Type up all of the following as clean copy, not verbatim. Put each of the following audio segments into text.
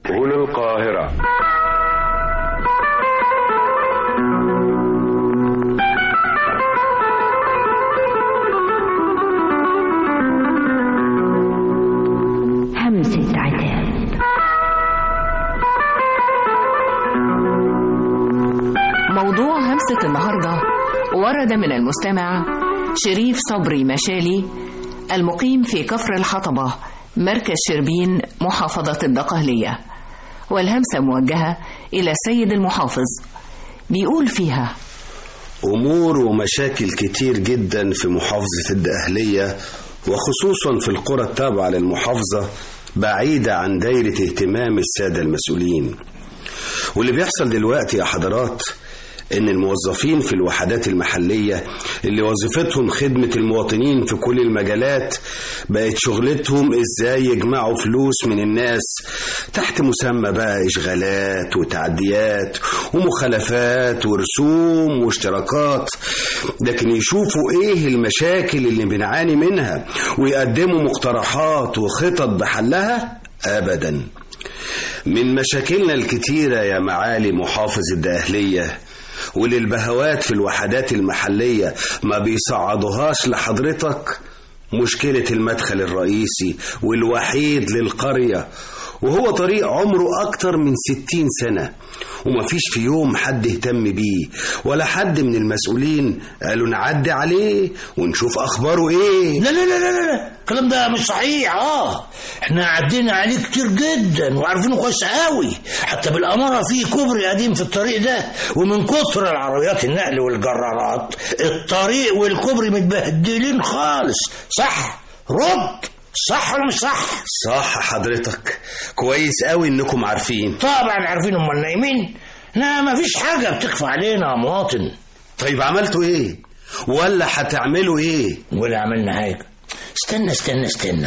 هنا القاهرة. همسة عتاب. موضوع همسة النهاردة ورد من المستمع شريف صبري مشالي المقيم في كفر الحطبة مركز شربين محافظة الدقهلية، والهمسة موجهة إلى السيد المحافظ. بيقول فيها: أمور ومشاكل كتير جدا في محافظة الدقهلية، وخصوصا في القرى التابعة للمحافظة بعيدة عن دايرة اهتمام السادة المسؤولين. واللي بيحصل دلوقتي يا حضرات إن الموظفين في الوحدات المحلية اللي وظيفتهم خدمة المواطنين في كل المجالات بقت شغلتهم إزاي يجمعوا فلوس من الناس تحت مسمى بقى إشغالات وتعديات ومخالفات ورسوم واشتراكات، لكن يشوفوا إيه المشاكل اللي بنعاني منها ويقدموا مقترحات وخطط بحلها؟ أبدا. من مشاكلنا الكتيرة يا معالي محافظ الدقهلية وللبهوات في الوحدات المحلية ما بيصعدوهاش لحضرتك مشكلة المدخل الرئيسي والوحيد للقرية، وهو طريق عمره أكتر من 60 سنة وما فيش في يوم حد اهتم بيه ولا حد من المسؤولين قالوا نعدي عليه ونشوف أخباره إيه. لا لا لا لا لا، الكلام ده مش صحيح. احنا عدينا عليه كتير جدا وعارفينه كويس قوي، حتى بالأمارة في كوبري قديم في الطريق ده، ومن كتر العربيات النقل والجرارات الطريق والكوبري متبهدلين خالص. صح؟ رد. صح ولا مش صح؟ صح حضرتك، كويس قوي انكم عارفين. طبعا عارفين، امال نايمين؟ لا، ما فيش حاجة بتخفى علينا يا مواطن. طيب عملتوا ايه؟ ولا هتعملوا ايه؟ ولا عملنا حاجة. استنى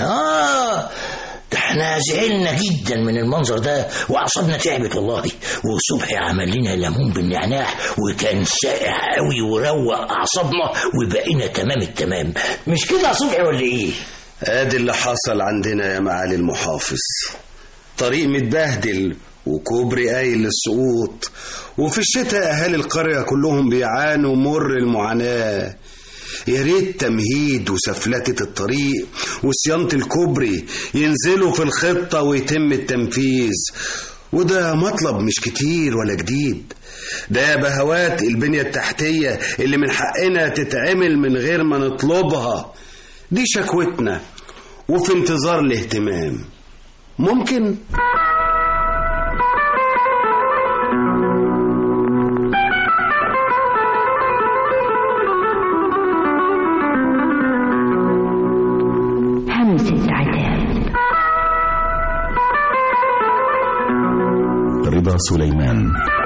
ده احنا زعلنا جدا من المنظر ده واعصابنا تعبت والله. وصبحي عمل لنا ليمون بالنعناع وكان ساقع قوي وروق اعصابنا وبقينا تمام التمام. مش كده يا صبحي ولا ايه؟ ادي اللي حصل عندنا يا معالي المحافظ، طريق متبهدل وكوبري قايل للسقوط، وفي الشتاء اهالي القرية كلهم بيعانوا مر المعاناة. يا ريت تمهيد وسفلتة الطريق وصيانة الكوبري ينزلوا في الخطة ويتم التنفيذ، وده مطلب مش كتير ولا جديد. ده يا بهوات البنية التحتية اللي من حقنا تتعمل من غير ما نطلبها. دي شكوتنا وفي انتظار الاهتمام. ممكن همسة عتاب. رضا سليمان.